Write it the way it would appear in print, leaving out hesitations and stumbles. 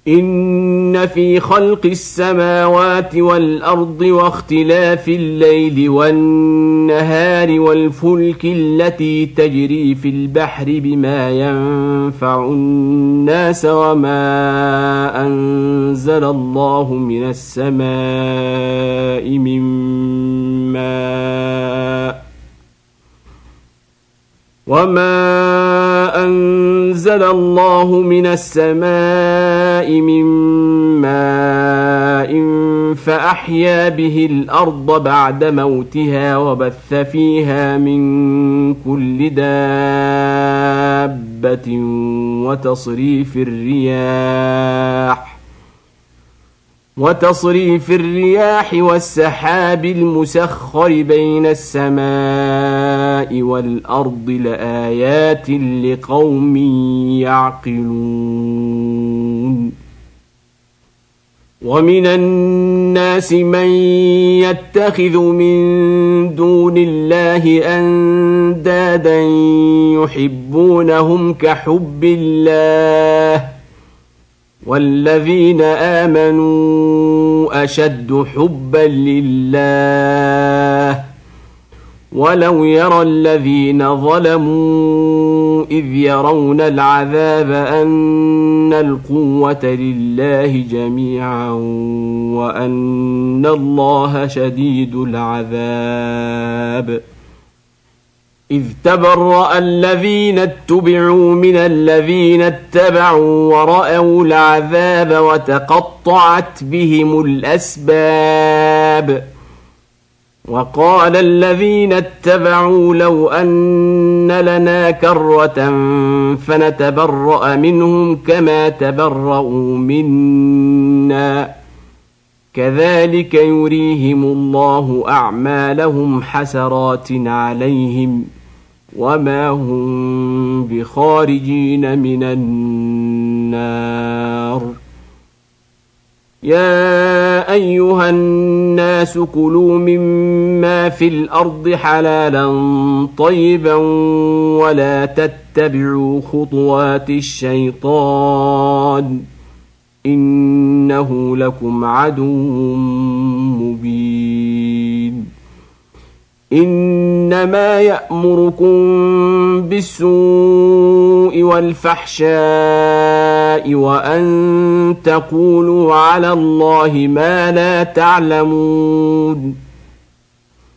إن في خلق السماوات والأرض واختلاف الليل والنهار والفلك التي تجري في البحر بما ينفع الناس وما أنزل الله من السماء من ماء فأحيا به الأرض بعد موتها وبث فيها من كل دابة وتصريف الرياح والسحاب المسخر بين السماء والأرض لآيات لقوم يعقلون ومن الناس من يتخذ من دون الله أندادا يحبونهم كحب الله والذين آمنوا أشد حبا لله ولو يرى الذين ظلموا إذ يرون العذاب أن القوة لله جميعا وأن الله شديد العذاب إذ تبرأ الذين اتبعوا من الذين اتبعوا ورأوا العذاب وتقطعت بهم الأسباب وقال الذين اتبعوا لو أن لنا كرة فنتبرأ منهم كما تبرؤوا منا كذلك يريهم الله أعمالهم حسرات عليهم وما هم بخارجين من النار يا أيها الناس كلوا مما في الأرض حلالا طيبا ولا تتبعوا خطوات الشيطان إنه لكم عدو مبين إنما يأمركم بالسوء والفحشاء وأن تقولوا على الله ما لا تعلمون